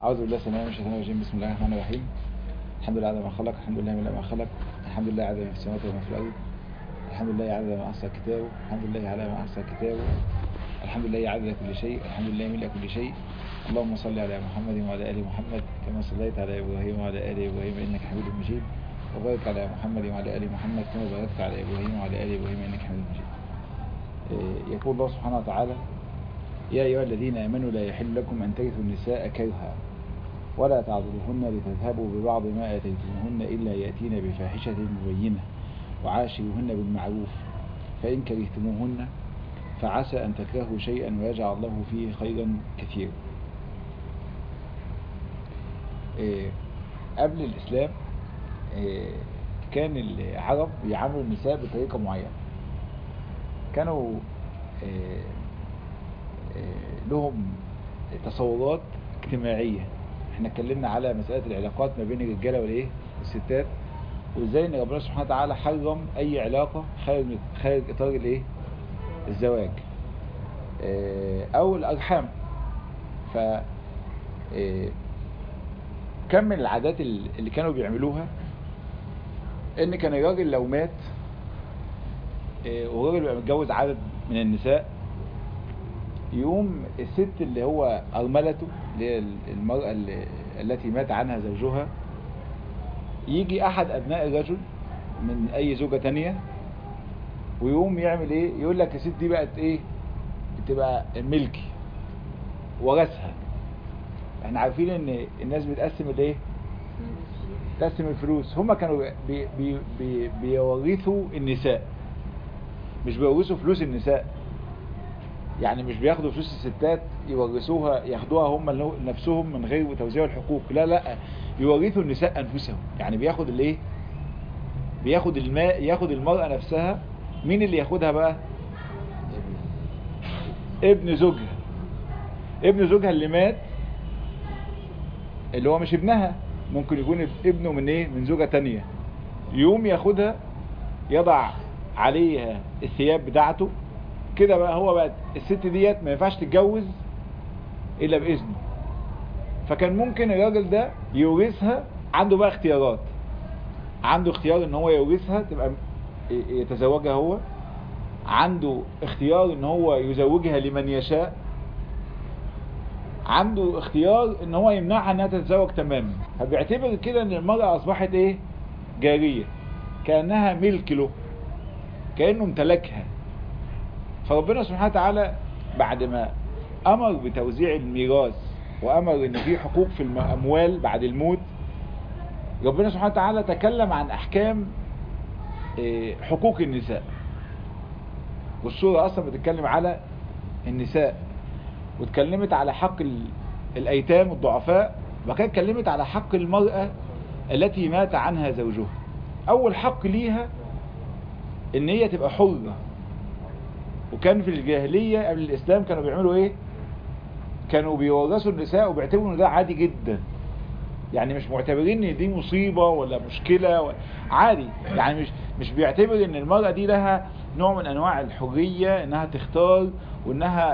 أعوذ بالله السميع من الشيطان الرجيم. بسم الله الرحمن الرحيم. الحمد لله عدد ما خلق، الحمد لله من ما خلق، الحمد لله عدد ما في السماوات وما في الأرض، الحمد لله عدد ما أحصى كتابه، الحمد لله على ما أحصى كتابه، الحمد لله عدد كل شيء، الحمد لله ملء كل شيء. اللهم صل على محمد وعلى آل محمد كما صليت على إبراهيم وعلى آل إبراهيم إنك حميد مجيد، وبارك على محمد وعلى آل محمد كما باركت على إبراهيم وعلى آل إبراهيم إنك حميد مجيد. يقول الله سبحانه وتعالى: يا أيها الذين آمنوا لا يحل لكم أن ترثوا النساء كرها ولا تعضلوهن لتذهبوا ببعض ما آتيتموهن إلا يأتين بفاحشة مبينة وعاشروهن بالمعروف فإن كرهتموهن فعسى أن تكرهوا شيئا ويجعل الله فيه خيرا كثيرا. قبل الإسلام كان العرب يعاملوا النساء بطريقة معينة، كانوا لهم تصورات اجتماعية. احنا اتكلمنا على مسألة العلاقات ما بين الرجالة والستات، وازاي ان ربنا سبحانه وتعالى حرم اي علاقة خارج اطار الزواج او الارحام. ف كم من العادات اللي كانوا بيعملوها ان كان الراجل لو مات والراجل بيبقى متجوز عدد من النساء، يقوم الست اللي هو أرملته اللي هي المرأة التي مات عنها زوجها، يجي أحد أبناء الرجل من أي زوجة تانية ويقوم يعمل إيه؟ يقول لك الست دي بقت إيه؟ بتبقى ملكي ورثها. احنا عارفين ان الناس بتقسم الايه؟ تقسم الفلوس. هما كانوا بيورثوا النساء، مش بيورثوا فلوس النساء. يعني مش بياخدوا فلوس الستات يورثوها ياخدوها هم نفسهم من غير توزيع الحقوق، لا، يورثوا النساء انفسهم. يعني بياخد الايه؟ بياخد الماء، ياخد المرأة نفسها. مين اللي ياخدها بقى؟ ابن زوجها. ابن زوجها اللي مات، اللي هو مش ابنها، ممكن يكون ابنه من ايه؟ من زوجة تانية. يقوم ياخدها يضع عليها الثياب بتاعته كده. بقى هو بقى الست ديت ما ينفعش تتجوز الا باذنه. فكان ممكن الراجل ده يورثها، عنده بقى اختيارات. عنده اختيار ان هو يورثها تبقى يتزوجها هو، عنده اختيار ان هو يزوجها لمن يشاء، عنده اختيار ان هو يمنعها انها تتزوج تماما. فبيعتبر كده ان المرأة اصبحت ايه؟ جارية، كأنها ملك له، كأنه امتلكها. فربنا سبحانه وتعالى بعد ما امر بتوزيع الميراث وامر ان في حقوق في الاموال بعد الموت، ربنا سبحانه وتعالى تكلم عن احكام حقوق النساء. والسورة اصلا بتتكلم على النساء، واتكلمت على حق الايتام والضعفاء، وكانت اتكلمت على حق المرأة التي مات عنها زوجها. اول حق ليها ان هي تبقى حرة. وكان في الجاهلية قبل الاسلام كانوا بيعملوا ايه؟ كانوا بيورثوا النساء وبيعتبروا ان ده عادي جدا. يعني مش معتبرين ان دي مصيبة ولا مشكلة عادي. يعني مش بيعتبر ان المرأة دي لها نوع من انواع الحرية انها تختار وانها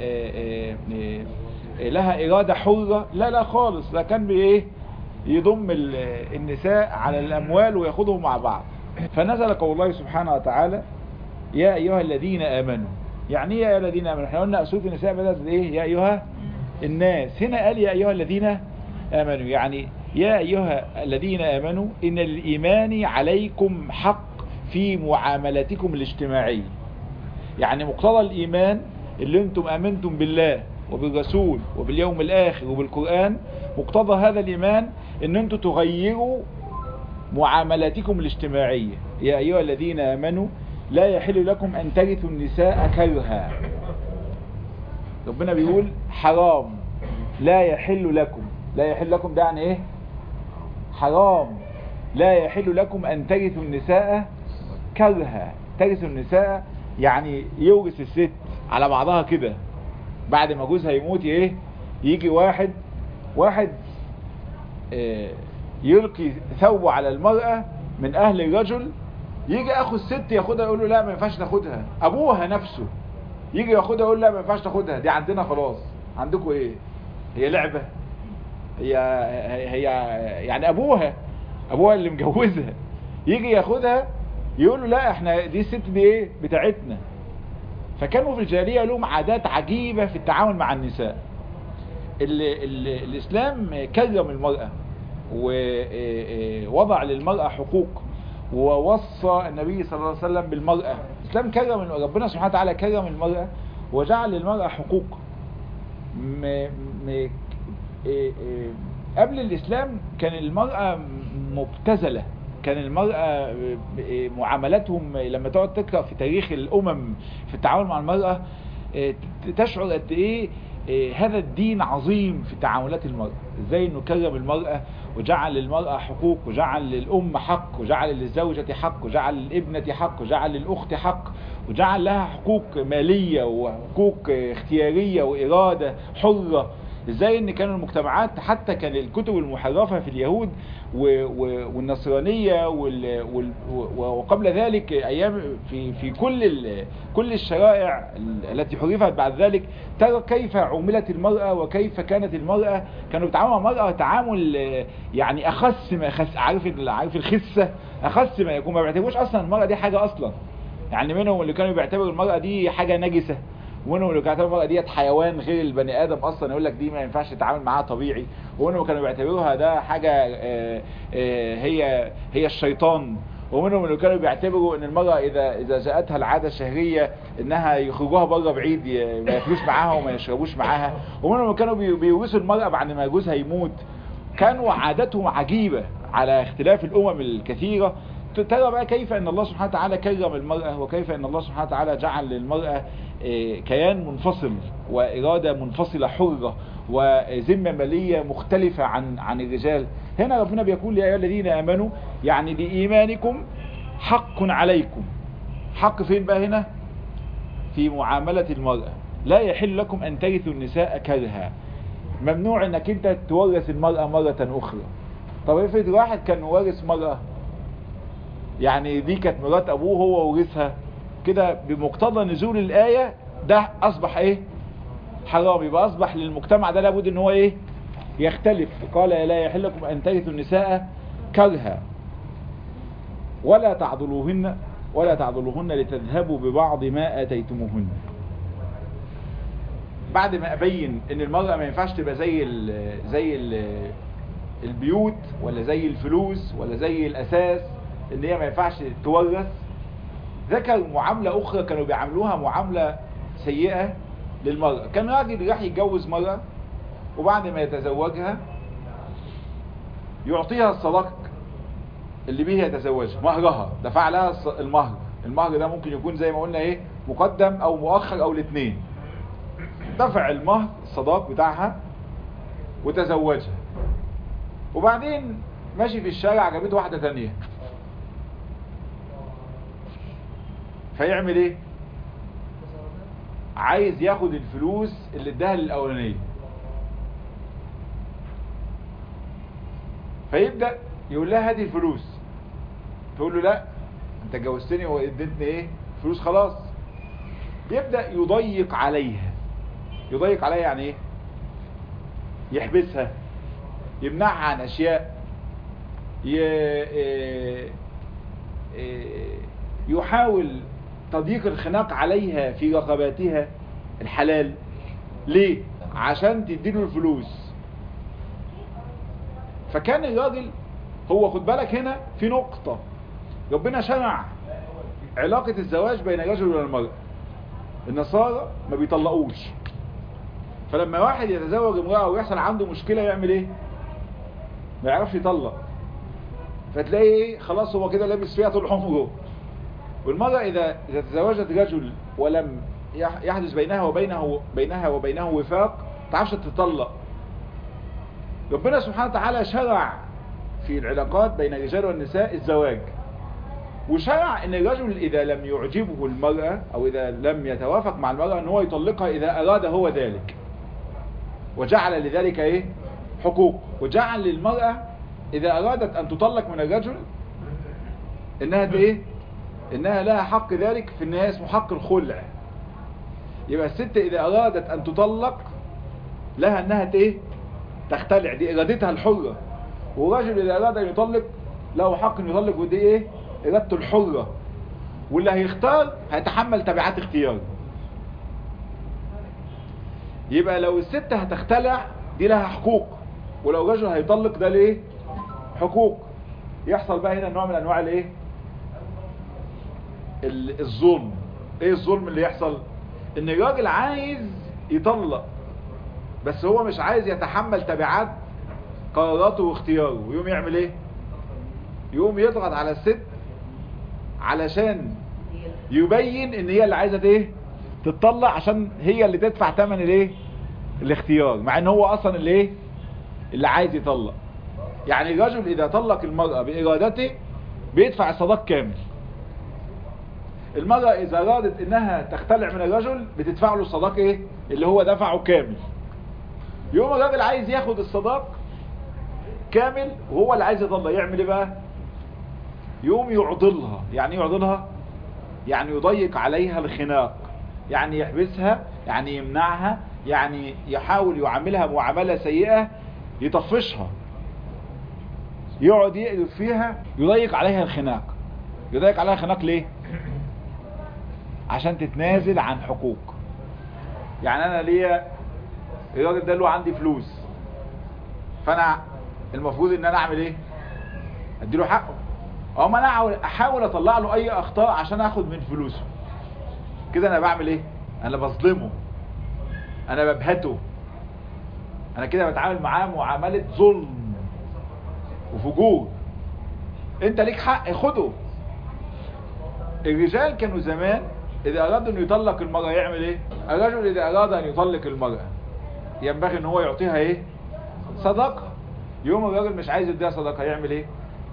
لها ارادة حرة. لا خالص. ده كان بايه؟ يضم النساء على الاموال وياخدهم مع بعض. فنزل قول الله سبحانه وتعالى: يا ايها الذين امنوا. يعني يا ايها الذين امنوا، احنا قلنا سورة النساء بدأت بايه؟ يا ايها الناس. هنا قال يا ايها الذين امنوا، يعني يا ايها الذين امنوا ان الايمان عليكم حق في معاملتكم الاجتماعية. يعني مقتضى الايمان اللي انتم امنتم بالله وبالرسول وباليوم الاخر وبالقرآن، مقتضى هذا الايمان ان انتم تغيروا معاملاتكم الاجتماعية. يا ايها الذين امنوا لا يحل لكم ان ترثوا النساء كرها. ربنا بيقول حرام، لا يحل لكم. لا يحل لكم ده يعني ايه؟ حرام. لا يحل لكم ان ترثوا النساء كرها. ترثوا النساء يعني يورث الست على بعضها كده. بعد ما جوزها يموت ايه؟ يجي واحد يلقي ثوبه على المرأة من اهل الرجل، يجي اخو الست ياخدها يقول له لا ما ينفعش تاخدها. ابوها نفسه يجي ياخدها يقول لا ما ينفعش تاخدها، دي عندنا خلاص. عندكم ايه؟ هي لعبة؟ هي هي يعني ابوها اللي مجوزها، يجي ياخدها يقول له لا احنا دي الست دي ايه بتاعتنا. فكانوا في الجاهلية لهم عادات عجيبة في التعامل مع النساء. الاسلام كرم المرأة ووضع للمرأة حقوق، ووصى النبي صلى الله عليه وسلم بالمرأة. الاسلام كرم، ربنا سبحانه وتعالى كرم المرأة وجعل للمرأة حقوق. قبل الاسلام كان المرأة مبتذلة، كان المرأة معاملاتهم لما تقعد تقرأ في تاريخ الامم في التعامل مع المرأة تشعر قد ايه هذا الدين عظيم في تعاملات المرأة. ازاي انه كرم المرأة وجعل للمرأة حقوق، وجعل للأم حق، وجعل للزوجة حق، وجعل للابنة حق، وجعل للأخت حق، وجعل لها حقوق مالية وحقوق اختيارية وإرادة حرة. ازاي ان كانوا المجتمعات، حتى كان الكتب المحرفة في اليهود والنصرانية وقبل ذلك ايام في كل الشرائع التي حرفت بعد ذلك، ترى كيف عملت المرأة وكيف كانت المرأة. كانوا بيتعاملوا مع المرأة تعامل يعني اخس ما اخس، عارف الخسة، اخس ما يكون. ما بيعتبروش اصلا المرأة دي حاجة اصلا. يعني منهم اللي كانوا بيعتبروا المرأة دي حاجة نجسة، ومنهم اللي كانوا بيعتبروا المرأة ديت حيوان غير البني ادم اصلا، يقول لك دي ما ينفعش تتعامل معاها طبيعي. ومنهم كانوا بيعتبروها ده حاجة هي الشيطان. ومنهم اللي كانوا بيعتبروا ان المرأة اذا جاءتها العادة الشهرية انها يخرجوها بره بعيد، ما ياكلوش معاها وما يشربوش معاها. ومنهم اللي كانوا بيورثوا المرأة بعد ما جوزها يموت. كانوا عاداتهم عجيبة على اختلاف الامم الكثيرة. ترى بقى كيف ان الله سبحانه وتعالى كرم المرأة، وكيف ان الله سبحانه وتعالى جعل للمرأة كيان منفصل وإرادة منفصلة حرة وذمة مالية مختلفة عن الرجال. هنا ربنا بيقول يا أيها الذين آمنوا، يعني لإيمانكم حق عليكم. حق فين بقى هنا؟ في معاملة المرأة. لا يحل لكم أن ترثوا النساء كرها. ممنوع انك انت تورث المرأة مرة اخرى. طب افرض واحد كان وارث مرأة، يعني دي كانت مرات ابوه هو ورثها كده، بمقتضى نزول الآية ده اصبح ايه؟ حرام. يبقى اصبح للمجتمع ده لابد ان هو ايه؟ يختلف. قال لا يحل لكم ان ترثوا النساء كرها ولا تعضلوهن لتذهبوا ببعض ما آتيتموهن. بعد ما ابين ان المرأة ما ينفعش تبقى زي البيوت ولا زي الفلوس ولا زي الاساس، ان هي ما ينفعش تورث، ذكر معاملة اخرى كانوا بيعاملوها معاملة سيئة للمرأة. كان راجل راح يتجوز مرأة وبعد ما يتزوجها يعطيها الصداق اللي به يتزوجها، مهرها، دفع لها المهر ده ممكن يكون زي ما قلنا ايه، مقدم او مؤخر او الاثنين. دفع المهر الصداق بتاعها وتزوجها، وبعدين ماشي في الشارع عجبته واحدة تانية، فيعمل ايه؟ عايز ياخد الفلوس اللي اداها للاولانيه، فيبدأ يقول لها هاتي الفلوس، تقول له لا انت جوزتني واديتني ايه فلوس خلاص. يبدأ يضيق عليها يعني ايه؟ يحبسها، يمنعها عن اشياء، يحاول تضييق الخناق عليها في رغباتها الحلال. ليه؟ عشان تديله الفلوس. فكان الراجل هو، خد بالك هنا في نقطة، ربنا شرع علاقة الزواج بين الرجل والمرأة. النصارى ما بيطلقوش، فلما واحد يتزوج امرأة ويحصل عنده مشكلة يعمل ايه؟ ما يعرفش يطلق، فتلاقي ايه؟ خلاص هو كده لابس فيها طول عمره. والمرأة إذا تزوجت رجل ولم يحدث بينها وبينه وفاق تعرفش تطلق. ربنا سبحانه وتعالى شرع في العلاقات بين الرجال والنساء الزواج، وشرع ان الرجل اذا لم يعجبه المرأة او اذا لم يتوافق مع المرأة ان هو يطلقها اذا اراد هو ذلك، وجعل لذلك ايه؟ حقوق. وجعل للمرأة اذا ارادت ان تطلق من الرجل انها ايه؟ انها لها حق ذلك، في النهاية اسمه حق الخلع. يبقى الست اذا ارادت ان تطلق لها انها ايه؟ تختلع، دي ارادتها الحرة. والرجل اذا اراد ان يطلق له حق ان يطلق، ودي ايه؟ ارادته الحرة. واللي هيختار هيتحمل تبعات اختياره. يبقى لو الست هتختلع دي لها حقوق، ولو الرجل هيطلق ده ليه حقوق. يحصل بقى هنا نوع من انواع الايه؟ الظلم. ايه الظلم اللي يحصل؟ ان الراجل عايز يطلق بس هو مش عايز يتحمل تبعات قراراته واختياره، ويقوم يعمل ايه؟ يقوم يضغط على الست علشان يبين ان هي اللي عايزه ايه؟ تتطلق، عشان هي اللي تدفع ثمن الايه؟ الاختيار، مع ان هو اصلا اللي ايه؟ اللي عايز يطلق. يعني الرجل اذا طلق المرأة بارادته بيدفع الصداق كامل. المرأة اذا ارادت انها تختلع من الرجل بتدفع له الصداق ايه؟ اللي هو دفعه كامل. يوم الراجل عايز ياخد الصداق كامل وهو اللي عايز يطلق، يعمل ايه بقى؟ يوم يعضلها. يعني يعضلها يعني يضيق عليها الخناق، يعني يحبسها، يعني يمنعها، يعني يحاول يعاملها معاملة سيئة، يطفشها، يقعد يقلب فيها، يضيق عليها الخناق. يضيق عليها الخناق ليه؟ عشان تتنازل عن حقوق. يعني انا ليا الراجل ده له عندي فلوس، فانا المفروض ان انا اعمل ايه؟ اديله حقه. او ما انا احاول اطلع له اي اخطاء عشان اخد من فلوسه. كده انا بعمل ايه؟ انا بظلمه، انا ببهته، انا كده بتعامل معاه معاملة ظلم وفجور. انت ليك حق خده. الرجال كانوا زمان اذا ارادوا انه يطلق المرأة يعمل ايه؟ الرجل اذا اراد ان يطلق المرأة ينبغي ان هو يعطيها ايه؟ صداقة. يوم الراجل مش عايز يديها صداقة يعمل ايه؟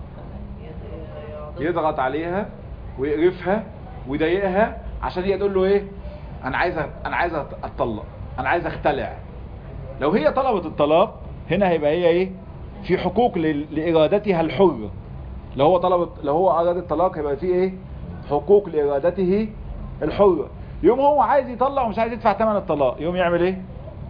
يضغط عليها ويقرفها ويضايقها عشان هي تقول له ايه؟ انا عايزه اتطلق، انا عايزه اختلع. لو هي طلبت الطلاق هنا هيبقى هي ايه؟ في حقوق لارادتها الحرة. لو هو اراد الطلاق هيبقى في ايه؟ حقوق لارادته الحرة. يوم هو عايز يطلق ومش عايز يدفع ثمن الطلاق يوم يعمل ايه؟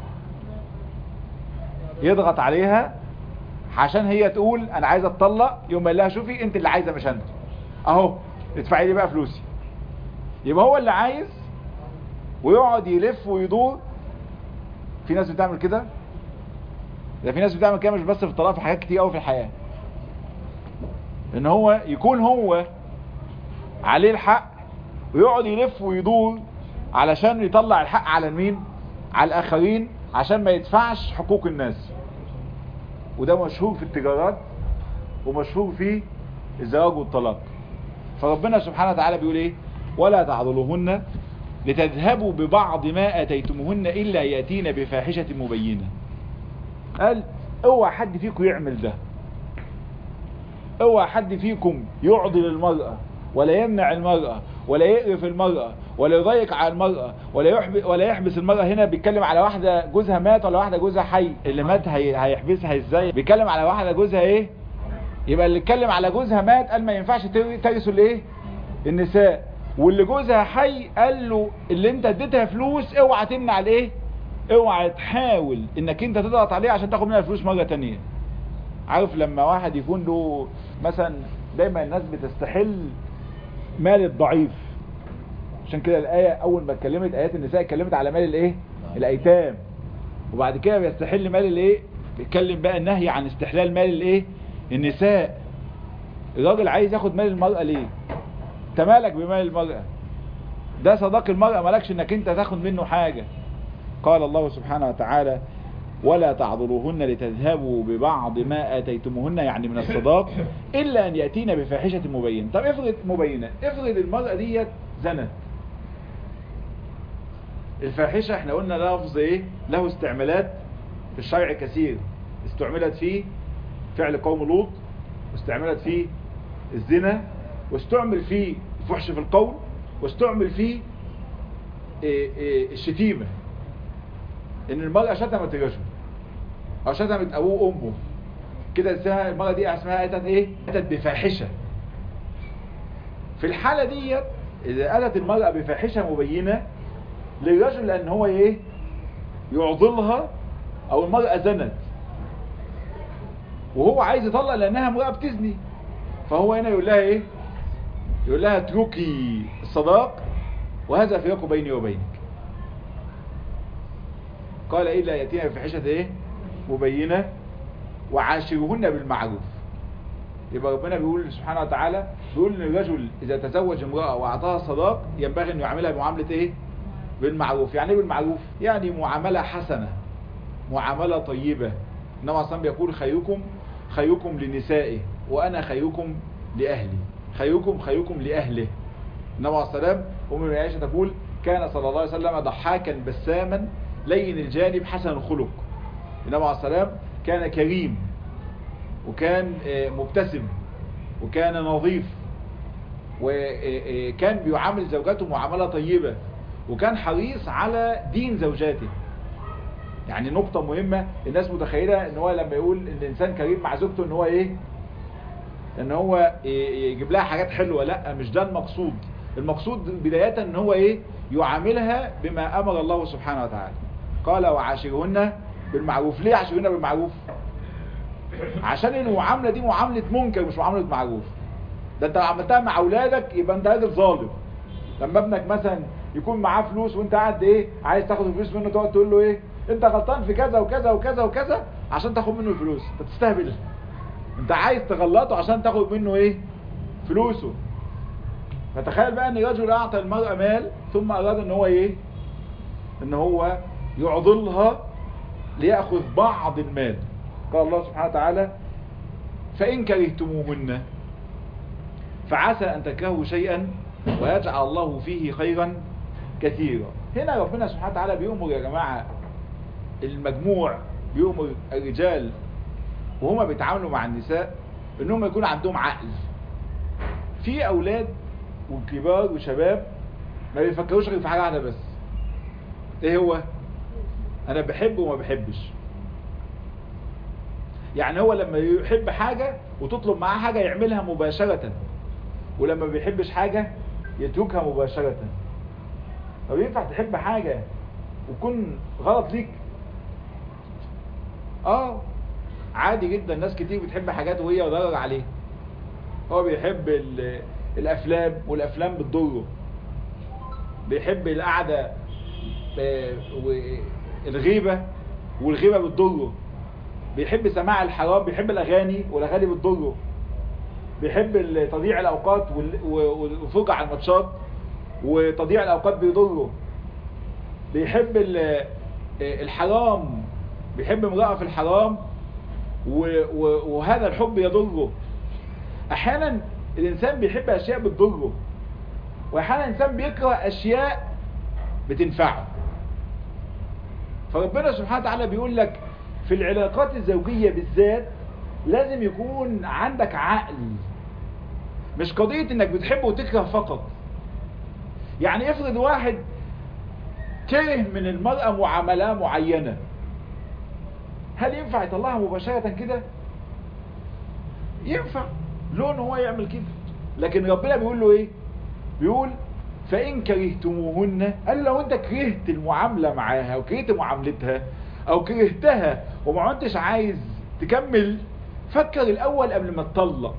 يضغط عليها عشان هي تقول انا عايزه اتطلق. يوم قال لها شوفي انت اللي عايزه مش انت، اهو ادفعي لي بقى فلوسي. يبقى هو اللي عايز ويقعد يلف ويدور. في ناس بتعمل كده، ده في ناس بتعمل كده مش بس في الطلاق، في حاجات كتير قوي في الحياة. ان هو يكون هو عليه الحق ويقعد يلف ويدور علشان يطلع الحق على مين؟ على الاخرين، عشان ما يدفعش حقوق الناس. وده مشهور في التجارات ومشهور في الزواج والطلاق. فربنا سبحانه وتعالى بيقول ايه؟ ولا تعضلوهن لتذهبوا ببعض ما اتيتموهن الا ياتين بفاحشة مبينة. قال اوعى حد فيكم يعمل ده، اوعى حد فيكم يعضل المرأة ولا يمنع المرأة ولا يقرف المرأة ولا يضيق على المرأة ولا يحبس المرأة. هنا بيتكلم على واحدة جوزها مات ولا واحدة جوزها حي. اللي مات هيحبسها ازاي؟ بيتكلم على واحدة جوزها ايه؟ يبقى اللي اتكلم على جوزها مات قال ما ينفعش ترثوا الايه؟ النساء. واللي جوزها حي قال له اللي انت اديتها فلوس اوعى تمنع الايه؟ اوعى تحاول انك انت تضغط عليه عشان تاخد منها الفلوس مرة تانية. عارف لما واحد يكون له مثلا، دايما الناس بتستحل مال الضعيف. عشان كده الآية اول ما اتكلمت ايات النساء اتكلمت على مال الايه؟ الايتام. وبعد كده بيستحل مال الايه؟ بيتكلم بقى النهي عن استحلال مال الايه؟ النساء. الراجل عايز ياخد مال المرأة ليه؟ انت مالك بمال المرأة؟ ده صداق المرأة، مالكش انك انت تاخد منه حاجة. قال الله سبحانه وتعالى ولا تعضلوهن لتذهبوا ببعض ما اتيتموهن، يعني من الصداق، الا ان ياتين بفاحشة مبينة. طب افرض مبينة، افرض المرأة ديت زنت. الفاحشة احنا قلنا لفظ ايه؟ له استعمالات في الشرع كثير. استعملت فيه فعل قوم لوط، واستعملت فيه الزنا، واستعمل فيه الفحش في القول، واستعمل فيه الشتيمة. ان المرأة شتمت الرجل او شتمت ابوه وامه كده، اسمها المرأة دي اسمها اتت ايه؟ اتت بفاحشة. في الحالة دي اذا اتت المرأة بفاحشة مبينة للرجل ان هو ايه؟ يعضلها. او المرأة زنت وهو عايز يطلق لانها امرأة بتزني. فهو هنا يقول لها ايه؟ يقول لها اتركي الصداق وهذا فراق بيني وبينك. قال إلا يأتينا بفاحشة ايه؟ مبينة وعاشرهن بالمعروف. يبقى ربنا بيقول سبحانه وتعالى، بيقول ان الرجل اذا تزوج امرأة واعطاها صداق ينبغي انه يعملها بمعاملة ايه؟ بالمعروف. يعني ايه بالمعروف؟ يعني معاملة حسنة، معاملة طيبة. النبي عليه الصلاة والسلام بيقول خيركم لنسائه وانا خيركم لاهلي. خيركم لاهله. النبي عليه الصلاة والسلام ام عائشة تقول كان صلى الله عليه وسلم ضحاكا بساما لين الجانب حسن الخلق. النبي عليه الصلاة والسلام كان كريم وكان مبتسم وكان نظيف وكان بيعامل زوجاته معاملة طيبة وكان حريص على دين زوجاته. يعني نقطة مهمة، الناس متخيلة ان هو لما يقول ان الانسان كريم مع زوجته ان هو ايه؟ ان هو يجيب لها حاجات حلوة. لا، مش ده المقصود. المقصود بداية ان هو ايه؟ يعاملها بما امر الله سبحانه وتعالى. قال وعاشرهن بالمعروف. ليه عاشرهن بالمعروف؟ عشان المعاملة دي معاملة منكر مش معاملة معروف. ده انت لو عملتها مع اولادك يبقى انت راجل ظالم. لما ابنك مثلا يكون معاه فلوس وانت قاعد ايه عايز تاخد الفلوس منه، تقعد تقول له ايه؟ انت غلطان في كذا وكذا وكذا وكذا عشان تاخد منه الفلوس. انت تستهبل. انت عايز تغلطه عشان تاخد منه ايه؟ فلوسه. فتخيل بقى ان الرجل اعطى المرأة مال ثم اراد ان هو ايه؟ ان هو يعضلها ليأخذ بعض المال. قال الله سبحانه وتعالى فإن كرهتموهن فعسى أن تكرهوا شيئا ويجعل الله فيه خيرا كثيرا. هنا ربنا سبحانه وتعالى بيؤمر يا جماعة المجموع، بيؤمر الرجال وهما بيتعاملوا مع النساء انهم يكون عندهم عقل. في اولاد وكبار وشباب ما بيفكروش غير في حاجة واحدة بس، ايه هو؟ انا بحب وما بحبش. يعني هو لما يحب حاجة وتطلب معاه حاجة يعملها مباشرة، ولما بيحبش حاجة يتركها مباشرة. طب ينفع تحب حاجة وكون غلط ليك؟ عادي جدا. ناس كتير بتحب حاجات وهي ضرر عليه. هو بيحب الافلام والافلام بتضره، بيحب القعدة والغيبة والغيبة بتضره، بيحب سماع الحرام، بيحب الاغاني والاغاني بتضره، بيحب تضييع الاوقات والفرجة على الماتشات وتضييع الاوقات بيضره، بيحب الحرام، بيحب امرأة في الحرام وهذا الحب يضره. احيانا الانسان بيحب اشياء بتضره، واحيانا الانسان بيكره اشياء بتنفعه. فربنا سبحانه وتعالى بيقول لك في العلاقات الزوجية بالذات لازم يكون عندك عقل، مش قضية انك بتحب وتكره فقط. يعني افرض واحد كره من المرأة معاملة معينة، هل ينفع يطلعها مباشرة كده؟ ينفع لون هو يعمل كده، لكن ربنا بيقول له ايه؟ بيقول فإن كرهتموهن. قال لو انت كرهت المعاملة معاها وكرهت معاملتها او كرهتها وما انتش عايز تكمل، فكر الاول قبل ما تطلق.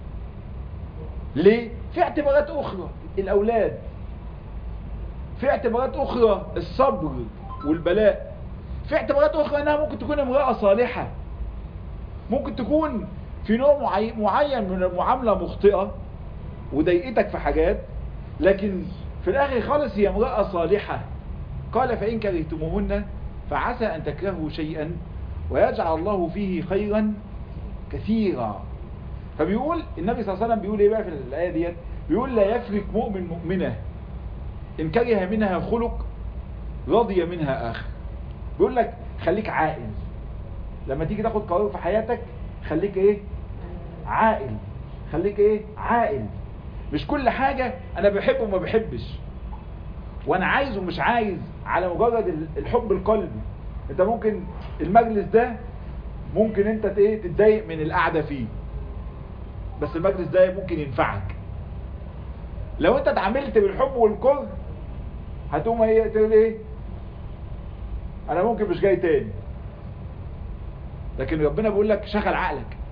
ليه؟ في اعتبارات اخرى، الاولاد، في اعتبارات اخرى الصبر والبلاء، في اعتبارات اخرى انها ممكن تكون امرأة صالحة، ممكن تكون في نوع معين من المعاملة مخطئة وضايقتك في حاجات، لكن في الاخر خالص هي امرأة صالحة. قال فإن كرهتموهن فعسى ان تكرهوا شيئا ويجعل الله فيه خيرا كثيرا. فبيقول النبي صلى الله عليه وسلم بيقول ايه بقى في الآية ديت؟ بيقول لا يفرق مؤمن مؤمنة ان كره منها خلق رضي منها آخر. بيقول لك خليك عاقل لما تيجي تاخد قرار في حياتك، خليك ايه؟ عاقل. خليك ايه؟ عاقل. مش كل حاجة انا بحب وما بحبش وانا عايز ومش عايز على مجرد الحب القلبي. انت ممكن المجلس ده ممكن انت تتضايق من القعدة فيه، بس المجلس ده ممكن ينفعك. لو انت اتعاملت بالحب والكره هتقوم تقول ايه؟ انا ممكن مش جاي تاني. لكن ربنا بيقول لك شغل عقلك،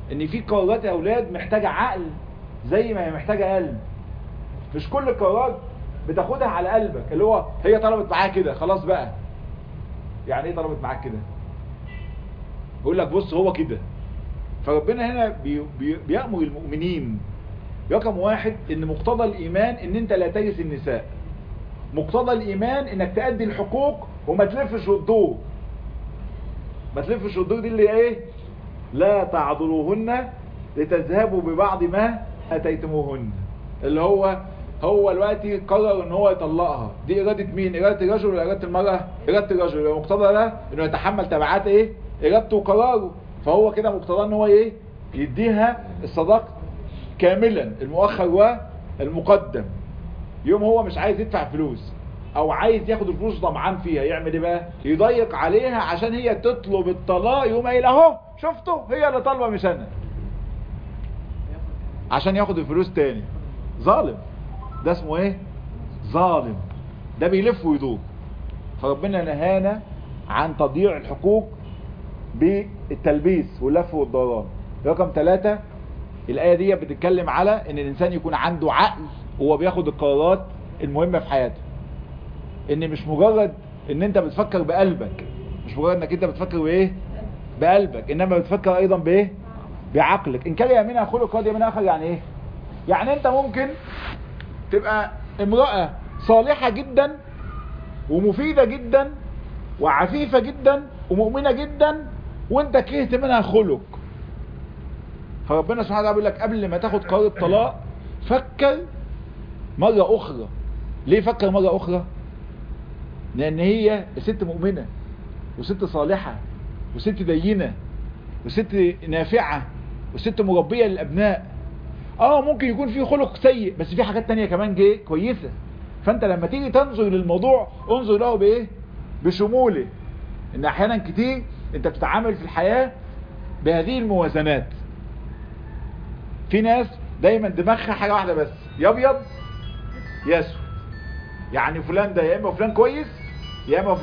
ان في قرارات يا اولاد محتاجة عقل زي ما هي محتاجة قلب. مش كل القرارات بتاخدها على قلبك، اللي هو هي طلبت معاك كده خلاص بقى. يعني ايه طلبت معاك كده؟ بيقول لك بص هو كده. فربنا هنا بيأمر المؤمنين رقم واحد ان مقتضى الايمان ان انت لا تجلس النساء، مقتضى الايمان انك تأدي الحقوق وما تلفش وتدور. ما تلفش وتدور دي اللي ايه؟ لا تعضلوهن لتذهبوا ببعض ما اتيتموهن، اللي هو دلوقتي قرر ان هو يطلقها. دي ارادة مين؟ ارادة الرجل ولا ارادة المرأة؟ ارادة الرجل. يبقى مقتضى ده انه يتحمل تبعات ايه؟ ارادته وقراره. فهو كده مقتضى ان هو ايه؟ يديها الصداق كاملا، المؤخر والمقدم. يوم هو مش عايز يدفع فلوس او عايز ياخد الفلوس طمعان فيها، يعمل ايه بقى؟ يضيق عليها عشان هي تطلب الطلاق. يوم قايل اهو شفتوا هي اللي طالبه مش انا، عشان ياخد الفلوس تاني. ظالم. ده اسمه ايه؟ ظالم. ده بيلف ويدور. فربنا نهانا عن تضييع الحقوق بالتلبيس واللف والدوران. رقم 3، الآية دي بتتكلم على ان الانسان يكون عنده عقل وهو بياخد القرارات المهمة في حياته. ان مش مجرد ان انت بتفكر بقلبك، مش مجرد انك انت بتفكر بايه؟ بقلبك، انما بتفكر ايضا بايه؟ بعقلك. ان كان يمينها خلق قد يمينها اخر. يعني ايه؟ يعني انت ممكن تبقى امرأة صالحة جدا ومفيدة جدا وعفيفة جدا ومؤمنة جدا وانت كرهت منها خلق. فربنا سبحانه وتعالى بيقول لك قبل ما تاخد قرار الطلاق فكر مرة اخرى. ليه فكر مرة اخرى؟ لان هي ست مؤمنة وست صالحة وست دينة وست نافعة وست مربية للابناء. ممكن يكون في خلق سيء بس في حاجات تانية كمان كويسة. فانت لما تيجي تنظر للموضوع انظر له بايه؟ بشموله. ان احيانا كتير انت بتتعامل في الحياة بهذه الموازنات. في ناس دايما دماغها حاجة واحدة بس، يا ابيض يا اسود. يعني فلان ده يا اما فلان كويس يا اما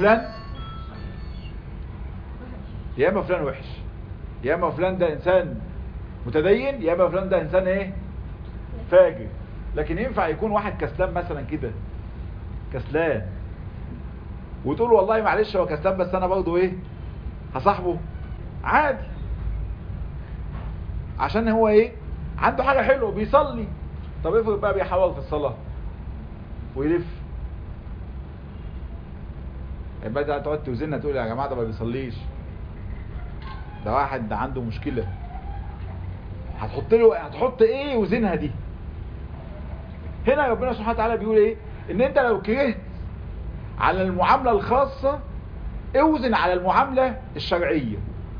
فلان وحش، يا اما فلان ده انسان متدين يا اما فلان ده انسان ايه؟ فاجر. لكن ينفع يكون واحد كسلان مثلا كده، كسلان، وتقول والله معلش هو كسلان بس انا برضه ايه؟ هصاحبه عادي عشان هو ايه؟ عنده حاجة حلوة بيصلي. طب افرض بقى بيحاول في الصلاة ويلف، يبقى ده هتقعد توزنها تقول يا جماعة ده ما بيصليش، ده واحد عنده مشكلة. هتحط ايه وزنها دي؟ هنا ربنا سبحانه وتعالى بيقول ايه؟ ان انت لو كرهت على المعاملة الخاصة اوزن على المعاملة الشرعية.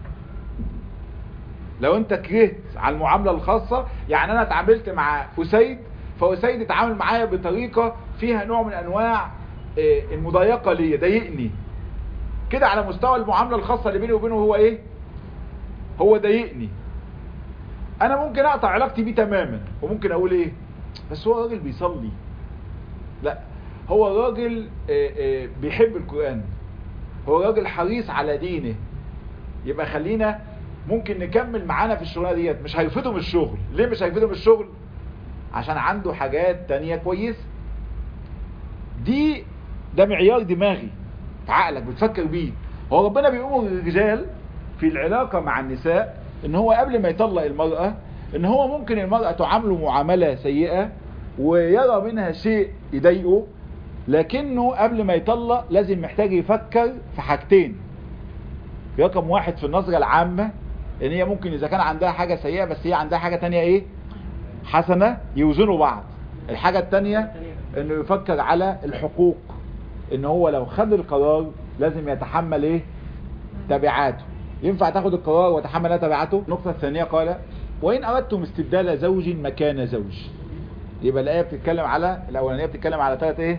لو انت كرهت على المعاملة الخاصة، يعني انا اتعاملت مع أسيد فأسيد اتعامل معايا بطريقة فيها نوع من انواع المضايقة لي، ضايقني كده على مستوى المعاملة الخاصة اللي بيني وبينه. هو ايه؟ هو ضايقني. انا ممكن اقطع علاقتي بيه تماما وممكن اقول ايه؟ بس هو راجل بيصلي. لا، هو راجل بيحب القرآن، هو راجل حريص على دينه. يبقى خلينا ممكن نكمل معانا في الشغلانه ديت. مش هيفيدهم الشغل. ليه مش هيفيدهم الشغل؟ عشان عنده حاجات تانية كويسة. ده معيار دماغي في عقلك بتفكر بيه. هو ربنا بيقوم الرجال في العلاقة مع النساء ان هو قبل ما يطلق المرأة ان هو ممكن المرأة تعامله معاملة سيئة ويرى منها شيء يضايقه، لكنه قبل ما يطلق لازم محتاج يفكر في حاجتين. رقم واحد في النظرة العامة ان هي ممكن اذا كان عندها حاجة سيئة بس هي عندها حاجة تانية ايه؟ حسنة، يوزنوا بعض. الحاجة التانية انه يفكر على الحقوق، ان هو لو خد القرار لازم يتحمل ايه؟ تبعاته. ينفع تاخد القرار وتحمل تبعاته؟ النقطة الثانية قال وإن أردتم استبدال زوج مكان زوج. يبقى الآية بتتكلم على الأولانية، بتتكلم على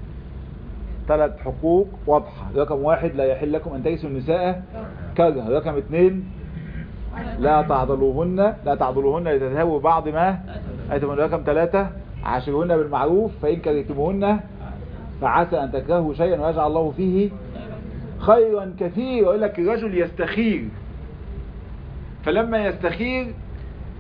3 حقوق واضحة. رقم 1 لا يحل لكم أن ترثوا النساء كرها. رقم 2 لا تعضلوهن لتذهبوا بعض ما آتيتم. رقم 3 عاشروهن بالمعروف فإن كرهتموهن فعسى أن تكرهوا شيئا ويجعل الله فيه خيرا كثير. يقول لك الرجل يستخير، فلما يستخير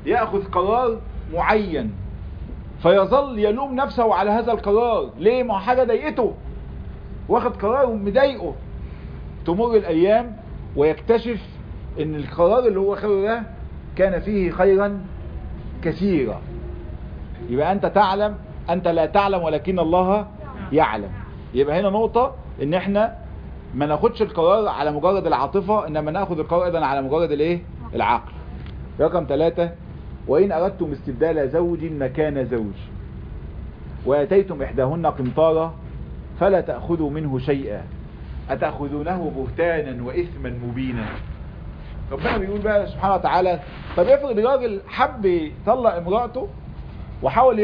يأخذ قرار معين فيظل يلوم نفسه على هذا القرار. ليه؟ ما حاجة ضايقته، واخد قرار مضايقه. تمر الأيام ويكتشف ان القرار اللي هو خيره ده كان فيه خيرا كثيرا. يبقى انت لا تعلم ولكن الله يعلم. يبقى هنا نقطة ان احنا ما ناخدش القرار على مجرد العاطفة، انما ناخد القرار ايضا على مجرد الايه؟ العقل. رقم 3: وإن أردتم استبدال زوج مكان زوج وآتيتم إحداهن قنطارا فلا تأخذوا منه شيئا أتأخذونه بهتانا وإثما مبينا. ربنا بيقول بقى سبحانه وتعالى: طب افرض راجل حب يطلق امرأته وحاول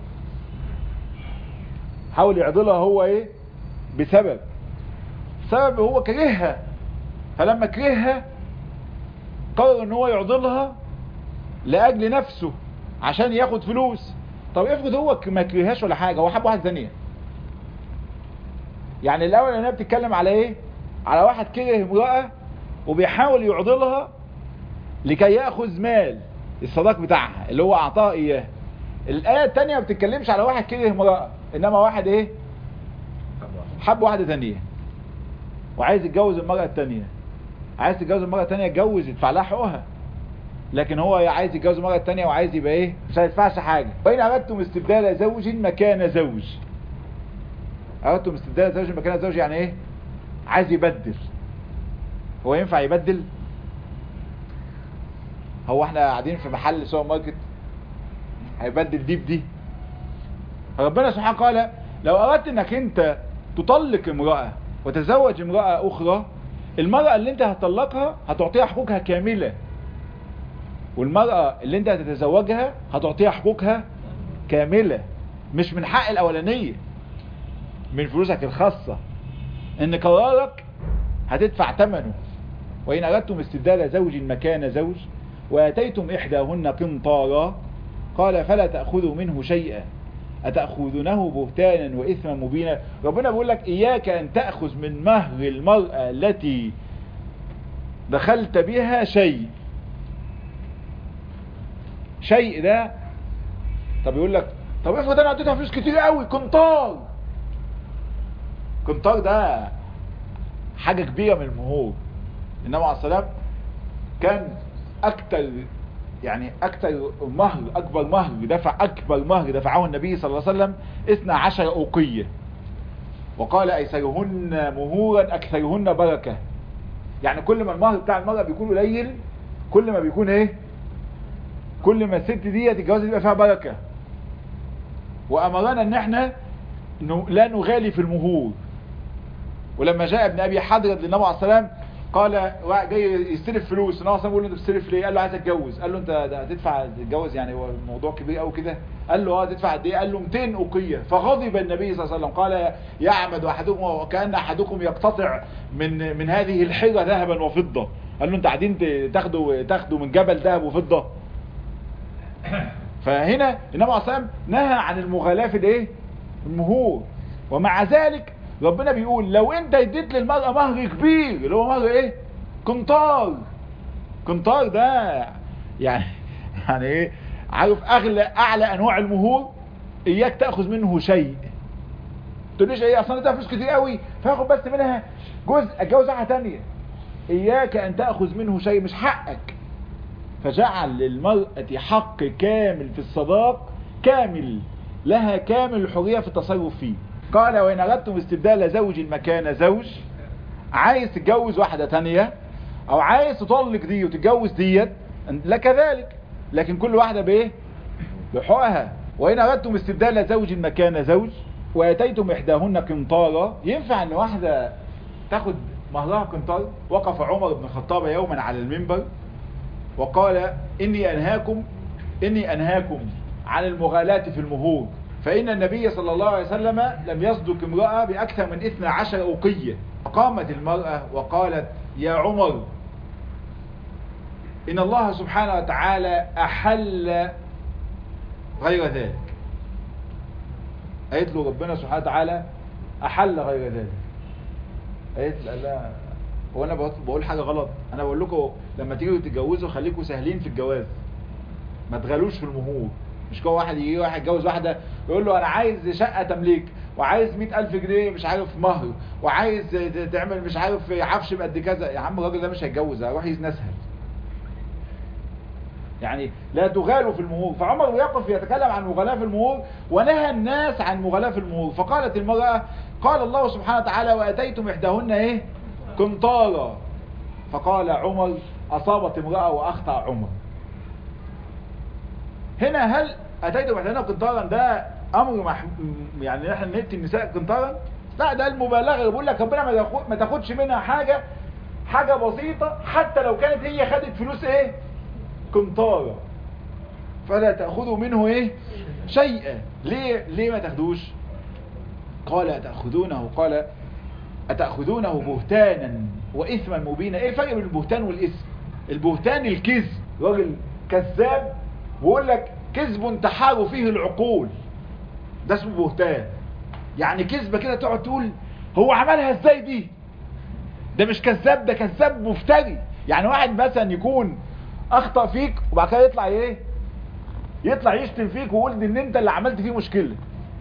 يعضلها هو ايه؟ بسبب هو كرهها، فلما كرهها قرر ان هو يعضلها لأجل نفسه عشان ياخد فلوس. طب افرض هو ما كرهاش ولا حاجة، هو حب واحد ثانية. يعني الاول انا بتتكلم على ايه؟ على واحد كره امرأة وبيحاول يعضلها لكي يأخذ مال الصداق بتاعها اللي هو اعطاه اياه. الآية التانية ما بتتكلمش على واحد كره امرأة، انما واحد ايه؟ حب واحدة ثانية وعايز يتجوز المرأة الثانية. عايز تتجوز المرأة الثانية يتجوز، يدفع لها حقوقها. لكن هو عايز يتجوز المرأة الثانية وعايز يبقى ايه؟ مش هيدفعش حاجة. وإن أردتم استبدال زوج مكان زوج. أردتم استبدال زوج مكان زوج يعني ايه؟ عايز يبدل. هو ينفع يبدل؟ هو احنا قاعدين في محل سوبر ماركت هيبدل دي بدي؟ ربنا سبحانه قال: لو أردت انك انت تطلق امرأة وتزوج امرأة أخرى، المرأة اللي انت هتطلقها هتعطيها حقوقها كاملة، والمرأة اللي انت هتتزوجها هتعطيها حقوقها كاملة، مش من حق الأولانية، من فلوسك الخاصة، ان قرارك هتدفع ثمنه. وإن أردتم استبدال زوج مكان زوج وآتيتم إحداهن قنطارا قال فلا تأخذوا منه شيئا أتأخذونه بهتانا وإثما مبينا. ربنا بيقول لك: إياك أن تأخذ من مهر المرأة التي دخلت بها شيء ده. طب يقول لك: طب افرض انا اديتها فلوس كتير قوي، قنطار ده حاجة كبيرة من المهور. النبي عليه الصلاة والسلام كان اكبر مهر اكبر مهر دفعه النبي صلى الله عليه وسلم 12 أوقية، وقال: ايسرهن مهورا اكثرهن بركة. يعني كل ما المهر بتاع المرأة بيكون قليل كل ما بيكون ايه؟ كل ما الست دي تتجوز يبقى فيها بركة. وامرنا ان احنا لا نغالي في المهور. ولما جاء ابن ابي حضرة للنبي عليه الصلاة والسلام قال جاي يستلف فلوس، النبي عليه الصلاة والسلام بيقول له: انت بتستلف ليه؟ قال له: عايز اتجوز. قال له: انت هتدفع تتجوز يعني هو الموضوع كبير قوي كده؟ قال له: هتدفع قد ايه؟ قال له: 200 أوقية. فغضب النبي صلى الله عليه وسلم قال: يعمد احدكم وكأن احدكم يقتطع من هذه الحيرة ذهبا وفضة. قال له: انت قاعدين تاخدوا من جبل ذهب وفضة؟ فهنا النبي عليه الصلاة والسلام نهى عن المغالاة في الايه؟ المهور. ومع ذلك ربنا بيقول: لو انت اديت للمرأة مهر كبير اللي هو مهر ايه؟ قنطار ده يعني ايه؟ عارف اعلى انواع المهور؟ اياك تأخذ منه شيء. تقوليش ايه؟ اصلا ده فلوس كتير قوي فاخد بس منها جزء اتجوز واحدة تانية. اياك ان تأخذ منه شيء، مش حقك. فجعل للمرأة حق كامل في الصداق، كامل لها كامل الحرية في التصرف فيه. قال: وإن أردتم استبدال زوج مكان زوج، عايز تتجوز واحدة تانية أو عايز تطلق دي وتتجوز ديت لك ذلك، لكن كل واحدة بإيه؟ بحقها. وإن أردتم استبدال زوج مكان زوج وآتيتم إحداهن قنطارا. ينفع أن واحدة تاخد مهرها قنطار؟ وقف عمر بن الخطاب يوما على المنبر وقال: إني أنهاكم عن المغالاة في المهور، فإن النبي صلى الله عليه وسلم لم يصدق امرأة بأكثر من 12 أوقية. فقامت المرأة وقالت: يا عمر، إن الله سبحانه وتعالى أحل غير ذلك. قالت له: ربنا سبحانه وتعالى أحل غير ذلك. قالت: لا، هو أنا بقول حاجة غلط؟ أنا بقول لكم لما تيجوا تتجوزوا خليكم سهلين في الجواز. ما تغلوش في المهور. مش كل واحد يجي واحد يتجوز واحده يقول له انا عايز شقه تمليك، وعايز 100,000 جنيه مش عارف مهر، وعايز تعمل مش عارف عفش بقد كذا. يا عم الراجل ده مش هيتجوز، هيروح يتنسهل. يعني لا تغالوا في المهور. فعمر يقف يتكلم عن مغالاة في المهور، ونهى الناس عن مغالاة في المهور. فقالت المرأة قال الله سبحانه وتعالى واتيتم احداهن ايه قنطارا. فقال عمر اصابت امرأة واخطأ عمر. هنا هل اتيتم احداهن قنطارا ده امر يعني احنا نأتي النساء قنطارا؟ لا، ده المبالغة اللي بيقول لك ربنا ما تاخدش منها حاجة بسيطة، حتى لو كانت هي خدت فلوس ايه قنطارا، فلا تأخذوا منه ايه شيئا. ليه ما تاخدوش؟ قال أتأخذونه بهتانا وإثما مبينا. ايه الفرق بين البهتان والإثم؟ البهتان الكذب، راجل كذاب ويقول لك كذب تحار فيه العقول، ده اسمه بهتان. يعني كذبة كده تقعد تقول هو عملها ازاي دي. ده مش كذاب، ده كذاب مفتري. يعني واحد مثلا يكون اخطأ فيك وبعد كده يطلع يشتم فيك ويقول ان انت اللي عملت فيه مشكلة،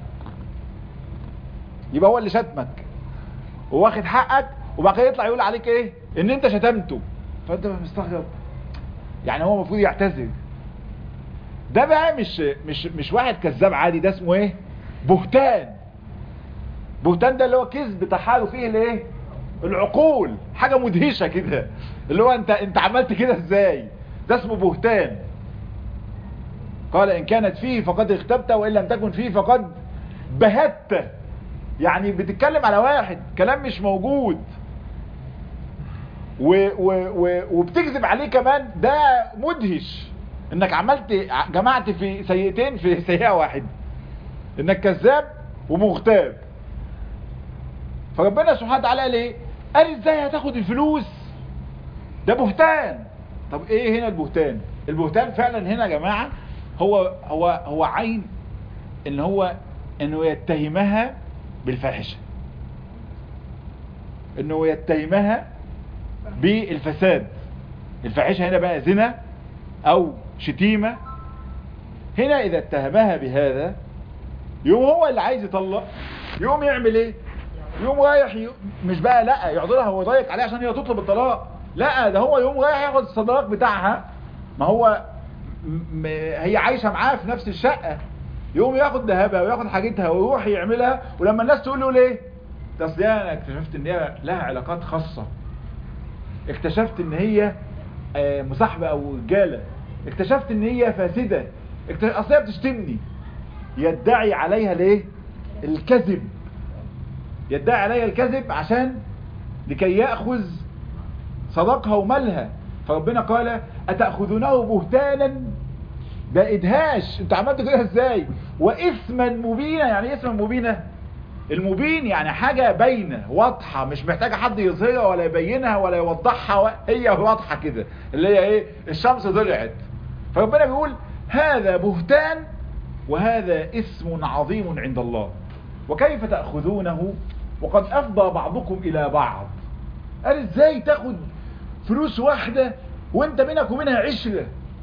يبقى هو اللي شتمك وواخد حقك، وبعد كده يطلع يقول عليك ايه ان انت شتمته. فانت مستغرب، يعني هو المفروض يعتذر. ده بقى مش واحد كذاب عادي، ده اسمه ايه بهتان. بهتان ده اللي هو كذب تحار فيه الايه العقول، حاجة مدهشة كده، اللي هو انت عملت كده ازاي، ده اسمه بهتان. قال ان كانت فيه فقد اغتبت وان لم تكن فيه فقد بهت. يعني بتتكلم على واحد كلام مش موجود وبتكذب عليه كمان، ده مدهش. انك جمعت في سيئتين في سيئة واحد، انك كذاب ومغتاب. فربنا سبحانه وتعالى قال ايه؟ قال ازاي هتاخد الفلوس؟ ده بهتان. طب ايه هنا البهتان؟ البهتان فعلا هنا يا جماعة هو عين انه يتهمها بالفاحشة، انه يتهمها بالفساد. الفاحشة هنا بقى زنا او شتيمة. هنا اذا اتهمها بهذا، يوم هو اللي عايز يطلق، يوم يعمل ايه؟ يوم رايح مش بقى لا يعضلها هو ضايق عليها عشان هي تطلب الطلاق، لا، ده هو يوم رايح ياخد الصداق بتاعها. ما هو هي عايشة معاه في نفس الشقة، يوم ياخد ذهبها وياخد حاجتها ويروح يعملها. ولما الناس تقول له ليه؟ اصل انا اكتشفت ان هي لها علاقات خاصة، اكتشفت ان هي مصاحبة او رجالة، اكتشفت ان هي فاسدة، اصل هي بتشتمني. يدعي عليها ليه؟ الكذب. يدعي عليها الكذب عشان لكي يأخذ صداقها ومالها. فربنا قال أتأخذونه بهتانا، ده إدهاش، انت عملت كده ازاي؟ وإثما مبينا. يعني إثما مبينا، المبين يعني حاجة باينة واضحة، مش محتاجة حد يظهرها ولا يبينها ولا يوضحها، هي واضحة كده، اللي هي ايه؟ الشمس طلعت. فربنا بيقول هذا بهتان وهذا اسم عظيم عند الله، وكيف تأخذونه وقد أفضى بعضكم إلى بعض. قال ازاي تاخد فلوس واحدة وانت بينك وبينها عشرة؟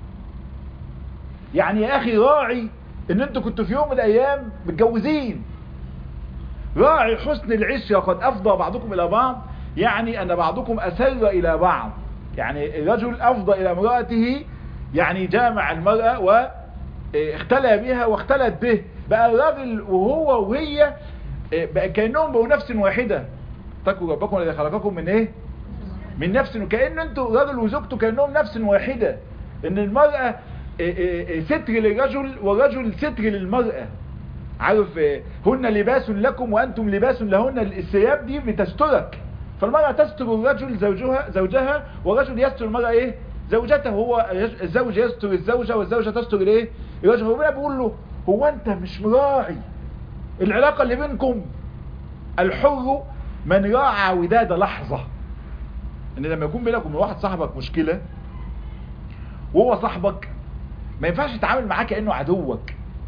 يعني يا اخي راعي ان انتوا كنتوا في يوم من الايام متجوزين، راعي حسن العشرة. قد أفضى بعضكم إلى بعض يعني أن بعضكم أسر إلى بعض. يعني الرجل أفضى إلى امرأته، يعني جامع المرأة واختلى بها واختلت به. بقى الرجل وهو وهي بقى كأنهم بقوا نفس واحدة. اتقوا ربكم الذي خلقكم من ايه؟ من نفس، وكأن انتوا رجل وزوجته كأنهم نفس واحدة. ان المرأة ستر للرجل والرجل ستر للمرأة. عارف هن لباس لكم وانتم لباس لهن. الثياب دي بتسترك، فالمرأة تستر الرجل زوجها والرجل يستر المرأة ايه؟ زوجته. هو الزوج يستر الزوجة والزوجة تستر الايه؟ الرجل. ربنا بيقول له هو انت مش مراعي العلاقة اللي بينكم؟ الحر من راعى وداد لحظة. ان لما يكون بينك وبين واحد صاحبك مشكلة وهو صاحبك، ما ينفعش تتعامل معاه كأنه عدوك.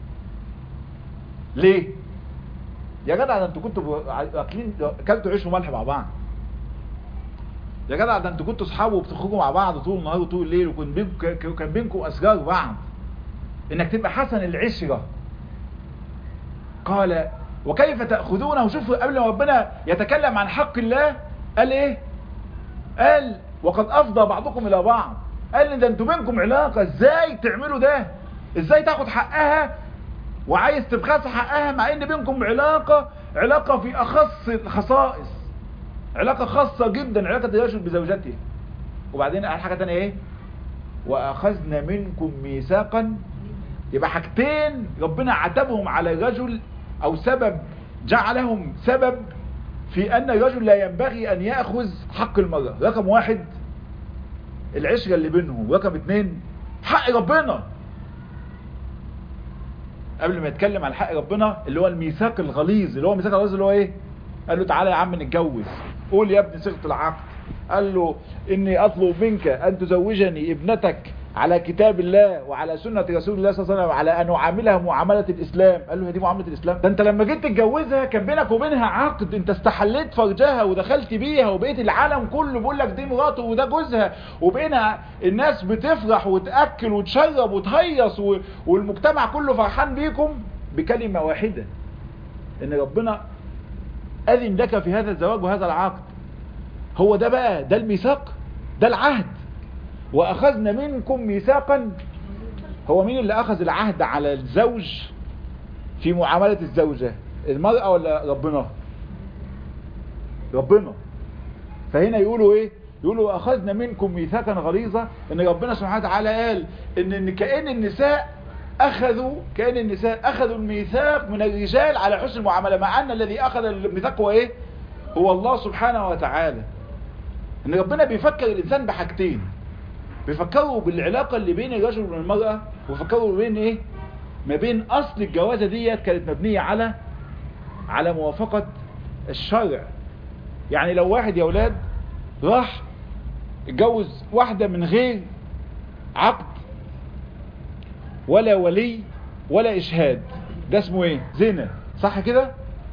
ليه؟ يا جدع ده انتوا كنتوا اكلين اكلتوا عيش وملح مع بعض. يا جدع ده انتوا كنتوا اصحاب وبتخرجوا مع بعض طول النهار وطول الليل، وكان بينكم اسرار بعض. انك تبقى حسن العشرة. قال وكيف تأخذونه. شوفوا قبل ما ربنا يتكلم عن حق الله قال ايه؟ قال وقد افضى بعضكم الى بعض. قال ان ده انتوا بينكم علاقة، ازاي تعملوا ده؟ ازاي تاخد حقها وعايز تبخس حقها مع ان بينكم علاقة في اخص الخصائص، علاقة خاصة جدا، علاقة الرجل بزوجته. وبعدين قال حاجة تانية ايه؟ واخذنا منكم ميثاقا. يبقى حاجتين ربنا عتبهم على الرجل، او جعلهم سبب في ان الرجل لا ينبغي ان يأخذ حق المرأة. رقم 1 العشرة اللي بينهم، رقم 2 حق ربنا. قبل ما يتكلم عن حق ربنا اللي هو الميثاق الغليظ، اللي هو ايه؟ قال له تعالى يا عم نتجوز، قول يا ابني صيغة العقد. قال له اني اطلب منك ان تزوجني ابنتك على كتاب الله وعلى سنة رسول الله صلى الله عليه وسلم على ان اعاملها معاملة الاسلام. قال له هي دي معاملة الاسلام؟ ده انت لما جيت تتجوزها كان بينك وبينها عقد، انت استحليت فرجها ودخلت بيها، وبقيت العالم كله بيقول لك دي مراته وده جوزها، وبقينا الناس بتفرح وتأكل وتشرب وتهيص والمجتمع كله فرحان بيكم بكلمة واحدة، ان ربنا اذن لك في هذا الزواج وهذا العقد. هو ده بقى، ده الميثاق، ده العهد. واخذنا منكم ميثاقا. هو مين اللي اخذ العهد على الزوج في معاملة الزوجة؟ المرأة ولا ربنا؟ ربنا. فهنا يقولوا ايه؟ يقولوا اخذنا منكم ميثاقا غليظا، ان ربنا سبحانه وتعالى قال ان كأن النساء اخذوا الميثاق من الرجال على حسن المعاملة، مع ان الذي اخذ الميثاق هو ايه؟ هو الله سبحانه وتعالى. ان ربنا بيفكر الانسان بحاجتين، بيفكروا بالعلاقة اللي بين الرجل والمرأة، وفكروا بين ايه؟ ما بين اصل الجوازة ديت كانت مبنية على موافقة الشرع. يعني لو واحد يا اولاد راح اتجوز واحدة من غير عقد ولا ولي ولا اشهاد، ده اسمه ايه؟ زنا، صح كده؟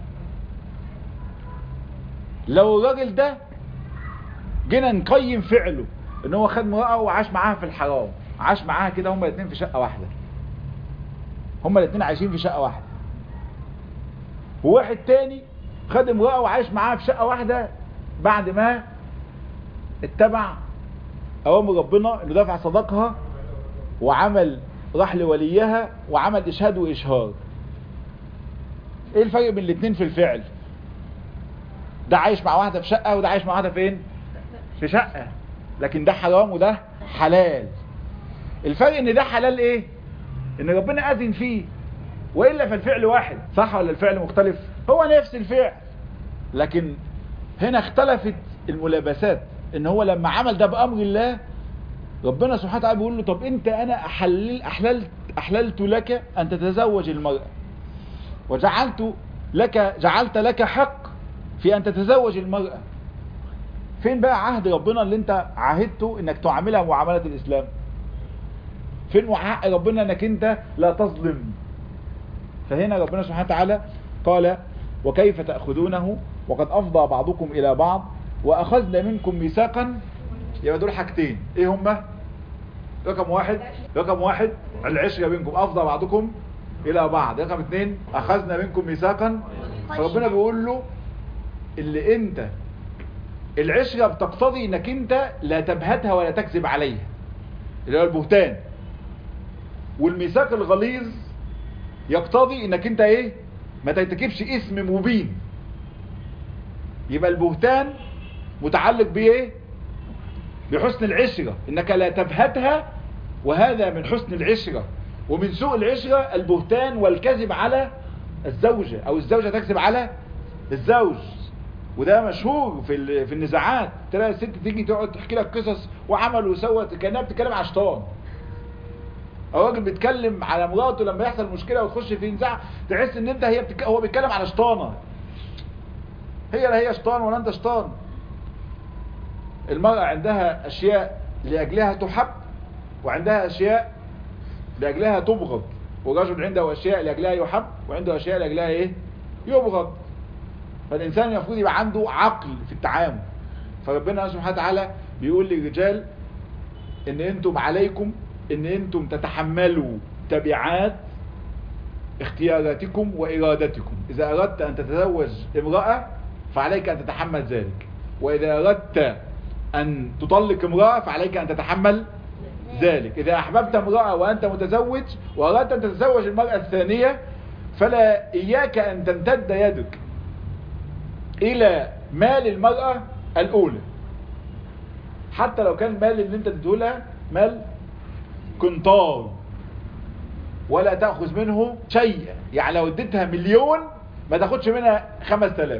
لو الراجل ده جينا نقيم فعله ان هو خد امرأة وعاش معاها في الحرام، عاش معاها كده هما الاثنين في شقة واحدة، هما الاثنين عايشين في شقة واحدة، وواحد تاني خد امرأة وعايش معاها في شقة واحدة بعد ما اتبع اوامر ربنا انه دفع صداقها وعمل راح لوليها وعمل اشهاد واشهار. ايه الفرق بين الاثنين في الفعل؟ ده عايش مع واحدة في شقة وده عايش مع واحدة فين؟ في شقة، لكن ده حرام وده حلال. الفرق ان ده حلال ايه؟ ان ربنا اذن فيه، وإلا فالفعل واحد، صح ولا الفعل مختلف؟ هو نفس الفعل، لكن هنا اختلفت الملابسات، ان هو لما عمل ده بأمر الله ربنا سبحانه وتعالى بيقول له طب انت انا احللت لك ان تتزوج المرأة، جعلت لك حق في ان تتزوج المرأة. فين بقى عهد ربنا اللي انت عاهدته انك تعاملها معاملة الاسلام؟ فين حق ربنا انك انت لا تظلم؟ فهنا ربنا سبحانه وتعالى قال وكيف تأخذونه وقد أفضى بعضكم إلى بعض وأخذنا منكم ميثاقا. يبقى دول حاجتين، ايه هما؟ رقم واحد العشرة بينكم، أفضى بعضكم إلى بعض. رقم 2 أخذنا منكم ميثاقا. فربنا بيقول له اللي انت العشرة بتقتضي انك انت لا تبهتها ولا تكذب عليها، اللي هو البهتان. والميثاق الغليظ يقتضي انك انت ايه؟ ما ترتكبش اسم مبين. يبقى البهتان متعلق بايه؟ بحسن العشرة، انك لا تبهتها، وهذا من حسن العشرة. ومن سوء العشرة البهتان والكذب على الزوجة، او الزوجة تكذب على الزوج. وده مشهور في النزاعات، تلاقي الست تيجي تقعد تحكي لك قصص وعمل وسوت كأنها بتتكلم على شيطان. الراجل بيتكلم على مراته لما يحصل مشكله وتخش في نزاع، تحس ان انت هو بيتكلم على شيطانه. هي لا هي شيطان ولا انت شيطان. المرأة عندها اشياء لاجلها تحب، وعندها اشياء لاجلها تبغض. والرجل عنده اشياء لاجلها يحب، وعنده اشياء لاجلها ايه؟ يبغض. فالانسان المفروض يبقى عنده عقل في التعامل. فربنا سبحانه وتعالى بيقول للرجال ان انتم عليكم ان انتم تتحملوا تبعات اختياراتكم وإرادتكم. إذا أردت أن تتزوج امرأة فعليك أن تتحمل ذلك، وإذا أردت أن تطلق امرأة فعليك أن تتحمل ذلك. إذا أحببت امرأة وأنت متزوج وأردت أن تتزوج المرأة الثانية فلا إياك أن تمتد يدك إلى مال المرأة الأولى، حتى لو كان المال اللي أنت تدولها مال كنتار، ولا تأخذ منه شيء. يعني لو اديتها 1,000,000 ما تاخدش منها 5,000،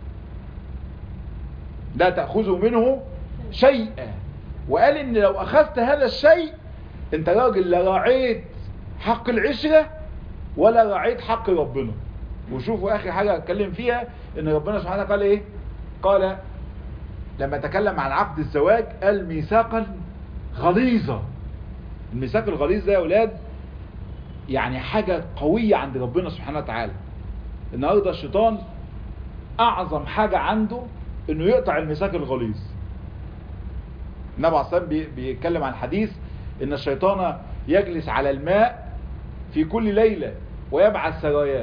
لا تأخذه منه شيئا. وقال ان لو اخذت هذا الشيء انت راجل لا راعيت حق العشرة ولا راعيت حق ربنا. وشوفوا اخر حاجة اتكلم فيها ان ربنا سبحانه قال ايه؟ قال لما تكلم عن عقد الزواج قال ميثاقا غليظا. الميثاق الغليظ ده يا اولاد يعني حاجة قوية عند ربنا سبحانه وتعالى. النهاردة الشيطان اعظم حاجة عنده انه يقطع الميثاق الغليظ. النبي عليه الصلاة والسلام بيتكلم عن حديث ان الشيطان يجلس على الماء في كل ليلة ويبعث سراياه،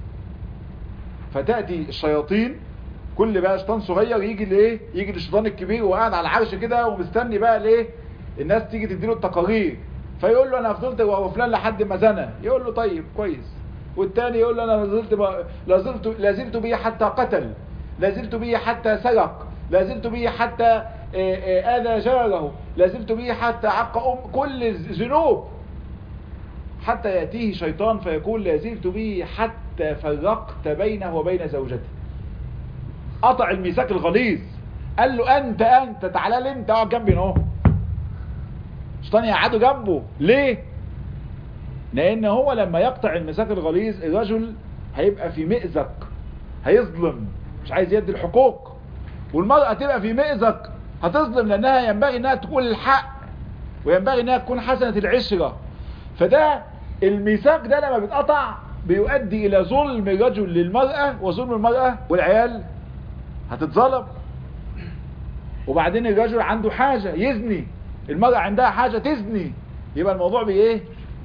فتأتي الشياطين كل بقى شيطان صغير يجي لايه؟ يجي للشيطان الكبير وقاعد على العرش كده ومستني بقى ليه؟ الناس تيجي تديله التقارير، فيقول له انا فضلت وفلان لحد ما زنى، يقول له طيب كويس. والتاني يقول له انا لازلت به حتى قتل، لازلت به حتى سرق، لازلت به حتى آذى جاره، لازلت به حتى عق كل الذنوب، حتى يأتيه شيطان فيقول لازلت به حتى فرقت بينه وبين زوجته. قطع الميثاق الغليظ، قال له انت تعالى لي انت اقعد جنبي اهو. الشيطان يقعده جنبه ليه؟ لان هو لما يقطع الميثاق الغليظ الرجل هيبقى في مأزق، هيظلم، مش عايز يدي الحقوق. والمرأة تبقى في مأزق، هتظلم لانها ينبغي انها تقول الحق وينبغي انها تكون حسنة العشرة. فده الميثاق ده لما بيتقطع بيؤدي الى ظلم الرجل للمرأة وظلم المرأة والعيال هتتظلم. وبعدين الرجل عنده حاجة يزني، المرأة عندها حاجة تزني، يبقى الموضوع بايه؟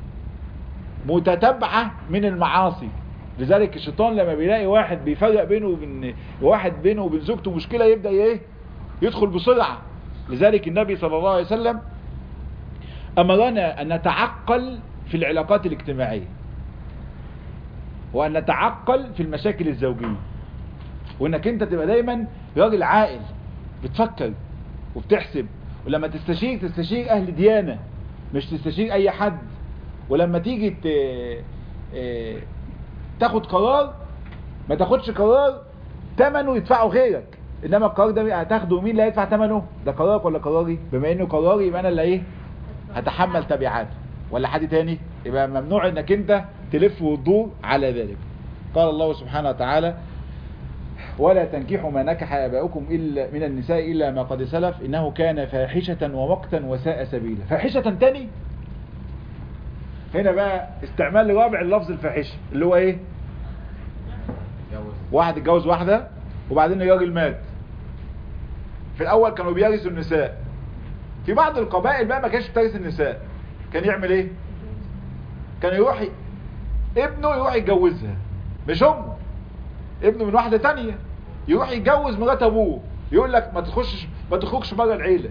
متتبعة من المعاصي. لذلك الشيطان لما بيلاقي واحد بيفرق بينه وبين زوجته مشكلة يبدأ ايه؟ يدخل بسرعة. لذلك النبي صلى الله عليه وسلم امرنا ان نتعقل في العلاقات الاجتماعية، وان نتعقل في المشاكل الزوجية، وانك انت تبقى دايما راجل عاقل بتفكر وبتحسب، ولما تستشير اهل ديانة مش تستشير اي حد. ولما تيجي تاخد قرار ما تاخدش قرار ثمنه يدفعه غيرك، انما القرار ده هتاخده مين اللي هيدفع ثمنه؟ ده قرارك ولا قراري؟ بما انه قراري يبقى انا اللي ايه؟ هتحمل تبعاته، ولا حد تاني؟ يبقى ممنوع انك انت تلف وتدور على ذلك. قال الله سبحانه وتعالى ولا تنكحوا ما نكح آباؤكم إلا من النساء إلا ما قد سلف إنه كان فاحشة ومقتا وساء سبيلا. فاحشة تاني، هنا بقى استعمال رابع اللفظ الفاحشة اللي هو ايه؟ واحد اتجوز واحدة وبعدين الراجل مات. في الاول كانوا بيرثوا النساء، في بعض القبائل بقى ما كانش بترث النساء، كان يعمل ايه؟ كان يروح ابنه يروح يتجوزها، مش امه، ابنه من واحدة تانية يروح يتجوز مرات ابوه، يقول لك ما تخرجش بره العيلة.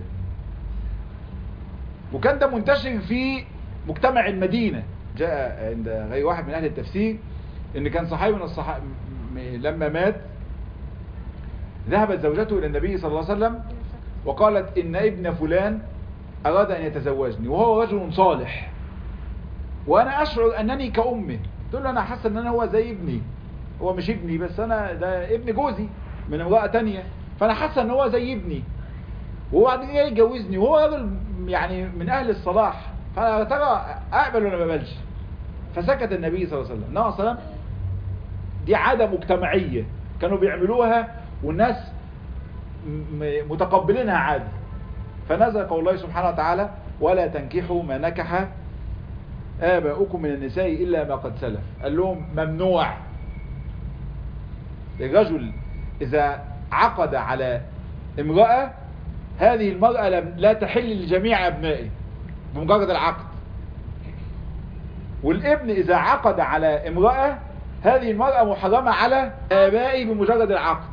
وكان ده منتشر في مجتمع المدينة. جاء عند غير واحد من اهل التفسير ان كان صحابي من الصحابة لما مات ذهبت زوجته الى النبي صلى الله عليه وسلم وقالت ان ابن فلان اراد ان يتزوجني وهو رجل صالح وانا اشعر انني كأمه. تقول له انا حاسه ان انا هو زي ابني، هو مش ابني بس انا ده ابن جوزي من امرأة تانية، فانا حاسه ان هو زي ابني وبعدين جاي يتجوزني وهو راجل يعني من اهل الصلاح، فانا ترى اقبل ولا ما اقبلش؟ فسكت النبي صلى الله عليه وسلم. النبي صلى الله عليه وسلم دي عادة مجتمعية كانوا بيعملوها والناس متقبلينها عادي. فنزل قول الله سبحانه وتعالى ولا تنكحوا ما نكح آباؤكم من النساء إلا ما قد سلف. قال لهم ممنوع الرجل إذا عقد على امرأة هذه المرأة لا تحل لجميع أبنائه بمجرد العقد. والابن اذا عقد على امرأة هذه المرأة محرمة على آبائه بمجرد العقد.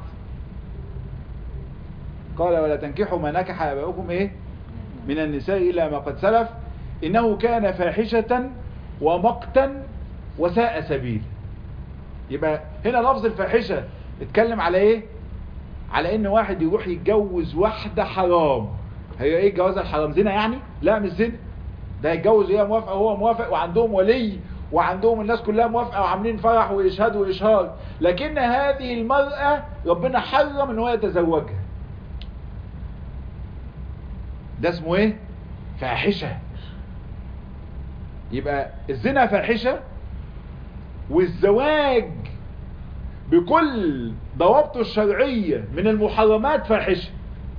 قال ولا تنكحوا ما نكح آباؤكم ايه من النساء إلا ما قد سلف إنه كان فاحشة ومقتا وساء سبيل. يبقى هنا لفظ الفاحشة اتكلم على ايه؟ على ان واحد يروح يتجوز واحدة حرام. هي ايه الجواز الحرام؟ زنا يعني؟ لا مش زنا، ده يتجوز هي موافقة وهو موافق وعندهم ولي وعندهم الناس كلها موافقة وعاملين فرح وإشهاد وإشهار، لكن هذه المرأة ربنا حرم ان هو يتزوجها. ده اسمه ايه؟ فاحشة. يبقى الزنا فاحشة، والزواج بكل ضوابطه الشرعية من المحرمات فاحشة.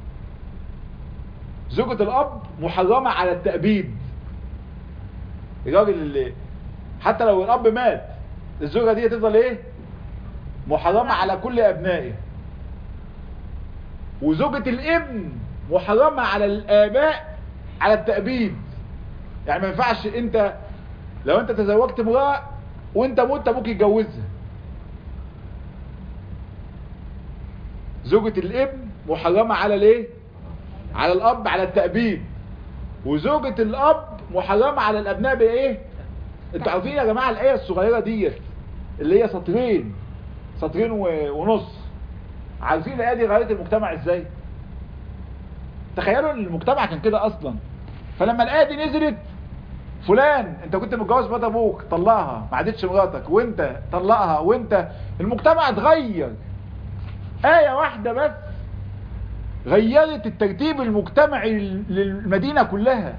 زوجة الأب محرمة على التأبيد. الراجل اللي حتى لو الأب مات الزوجة دي تفضل ايه؟ محرمة على كل أبنائه. وزوجة الابن محرمة على الآباء على التأبيد. يعني ما ينفعش انت لو انت تزوجت امرأة وانت مت ابوك يتجوزها. زوجة الابن محرمة على الايه؟ على الاب على التأبيد. وزوجة الاب محرمة على الابناء بايه؟ انتوا عارفين يا جماعة الآية الصغيرة ديت اللي هي سطرين ونص، عارفين الآية دي غيرت المجتمع ازاي؟ تخيلوا ان المجتمع كان كده اصلا، فلما الآية دي نزلت فلان انت كنت متجوز مرات ابوك طلقها ما عادتش مراتك، وانت طلقها، وانت المجتمع اتغير. آية واحدة بس غيرت الترتيب المجتمعي للمدينة كلها.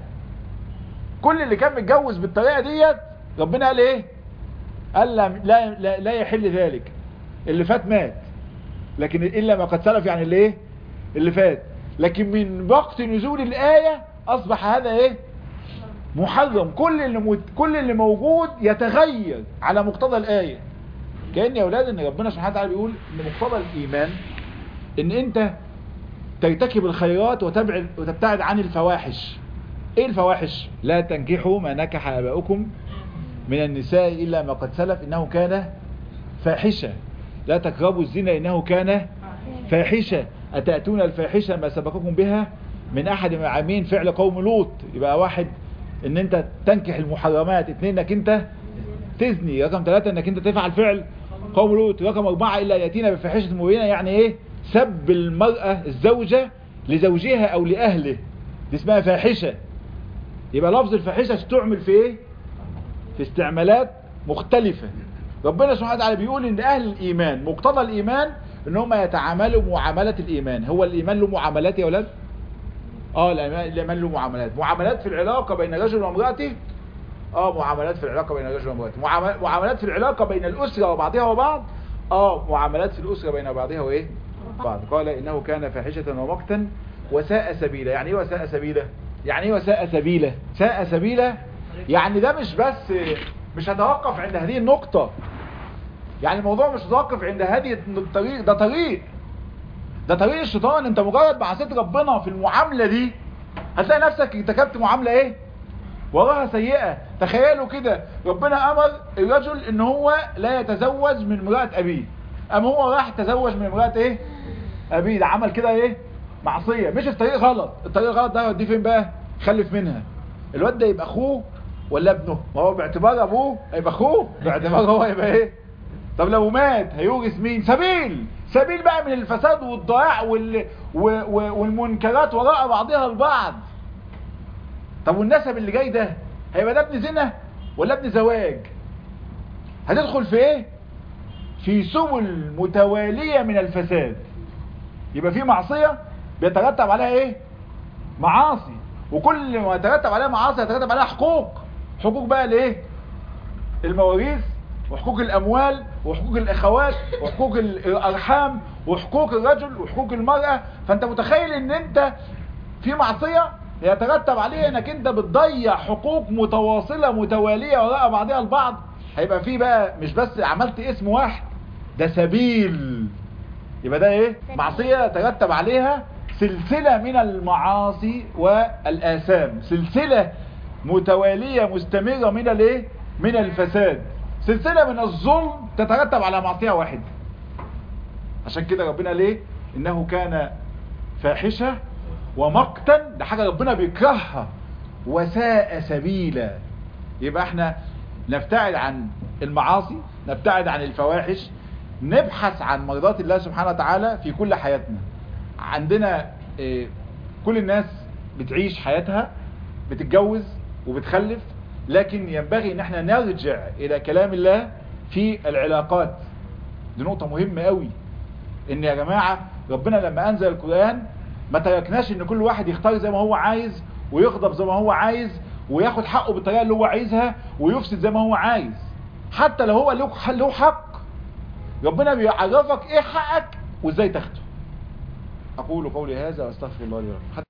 كل اللي كان متجوز بالطريقة ديت ربنا قال ايه؟ قال لا يحل ذلك. اللي فات مات، لكن إلا ما قد سلف يعني اللي ايه؟ اللي فات. لكن من وقت نزول الآية أصبح هذا ايه؟ محرم. كل اللي موجود يتغير على مقتضى الآية. كأن يا أولاد ان ربنا سبحانه وتعالى بيقول ان مقتضى الإيمان ان انت ترتكب الخيرات وتبتعد عن الفواحش. ايه الفواحش؟ لا تنكحوا ما نكح آباؤكم من النساء إلا ما قد سلف إنه كان فاحشة. لا تقربوا الزنا إنه كان فاحشة. أتأتون الفاحشة ما سبقكم بها من أحد من العالمين. فعل قوم لوط. يبقى واحد ان انت تنكح المحرمات، اثنين انك انت تزني، رقم 3 انك انت تفعل فعل قوم لوط، رقم 4 إلا يأتينا بفاحشة مبينة. يعني ايه؟ سب المرأة الزوجة لزوجها او لأهله، دي اسمها فاحشة. يبقى لفظ الفاحشة استعمل في ايه؟ في استعمالات مختلفة. ربنا سبحانه وتعالى بيقول ان اهل الايمان مقتضى الايمان ان هم يتعاملوا معاملة الايمان. هو الايمان له معاملات يا اولاد؟ الايمان له معاملات في العلاقة بين الرجل وامرأته. معاملات في العلاقة بين الرجل وامرأته. معاملات في العلاقة بين الاسرة وبعضها وبعض. معاملات في الاسرة بين بعضها وايه؟ بعض. قال انه كان فاحشة ومقتا وساء سبيلا. يعني ايه وساء سبيلا؟ يعني ايه وساء سبيلا؟ ساء سبيلا يعني ده مش هتوقف عند هذه النقطة. يعني الموضوع مش هتوقف عند هذه الطريق. ده طريق الشيطان. انت مجرد ما عصيت ربنا في المعاملة دي هتلاقي نفسك ارتكبت معاملة ايه؟ وراها سيئة. تخيلوا كده، ربنا امر الرجل ان هو لا يتزوج من امرأة ابيه، ام هو راح تزوج من امرأة ايه؟ ابيه. ده عمل كده ايه؟ معصية. مش في طريق غلط. الطريق الغلط ده يوديه فين بقى؟ خلف منها. الواد ده يبقى اخوه ولا ابنه؟ ما هو باعتبار ابوه هيبقى اخوه، باعتبار هو يبقى ايه؟ طب لو مات هيورث مين؟ سبيل بقى من الفساد والضياع والمنكرات وراء بعضها البعض. طب والنسب اللي جاي ده هيبقى ده ابن زنا ولا ابن زواج؟ هتدخل في ايه؟ في سبل متوالية من الفساد. يبقى في معصية بيترتب عليها ايه؟ معاصي. وكل ما يترتب عليها معاصي يترتب عليها حقوق بقى لايه؟ المواريث، وحقوق الاموال، وحقوق الاخوات، وحقوق الارحام، وحقوق الرجل، وحقوق المرأة. فانت متخيل ان انت في معصية يترتب عليها انك انت بتضيع حقوق متواصلة متوالية وراء بعضها البعض. هيبقى في بقى مش بس عملت اسم واحد، ده سبيل. يبقى ده ايه؟ معصية يترتب عليها سلسلة من المعاصي والآثام، سلسلة متوالية مستمرة من الايه؟ من الفساد، سلسلة من الظلم تترتب على معصية واحدة. عشان كده ربنا ليه؟ انه كان فاحشة ومقتا، ده حاجة ربنا بيكرهها، وساء سبيلا. يبقى احنا نبتعد عن المعاصي، نبتعد عن الفواحش، نبحث عن مرضات الله سبحانه وتعالى في كل حياتنا. عندنا كل الناس بتعيش حياتها، بتتجوز وبتخلف، لكن ينبغي ان احنا نرجع الى كلام الله في العلاقات. دي نقطة مهمة قوي، ان يا جماعة ربنا لما انزل القرآن ما تركناش ان كل واحد يختار زي ما هو عايز، ويغضب زي ما هو عايز، وياخد حقه بالطريقة اللي هو عايزها، ويفسد زي ما هو عايز. حتى لو هو له حق، ربنا بيعرفك ايه حقك وازاي تاخده. اقول قولي هذا واستغفر الله لي ولكم.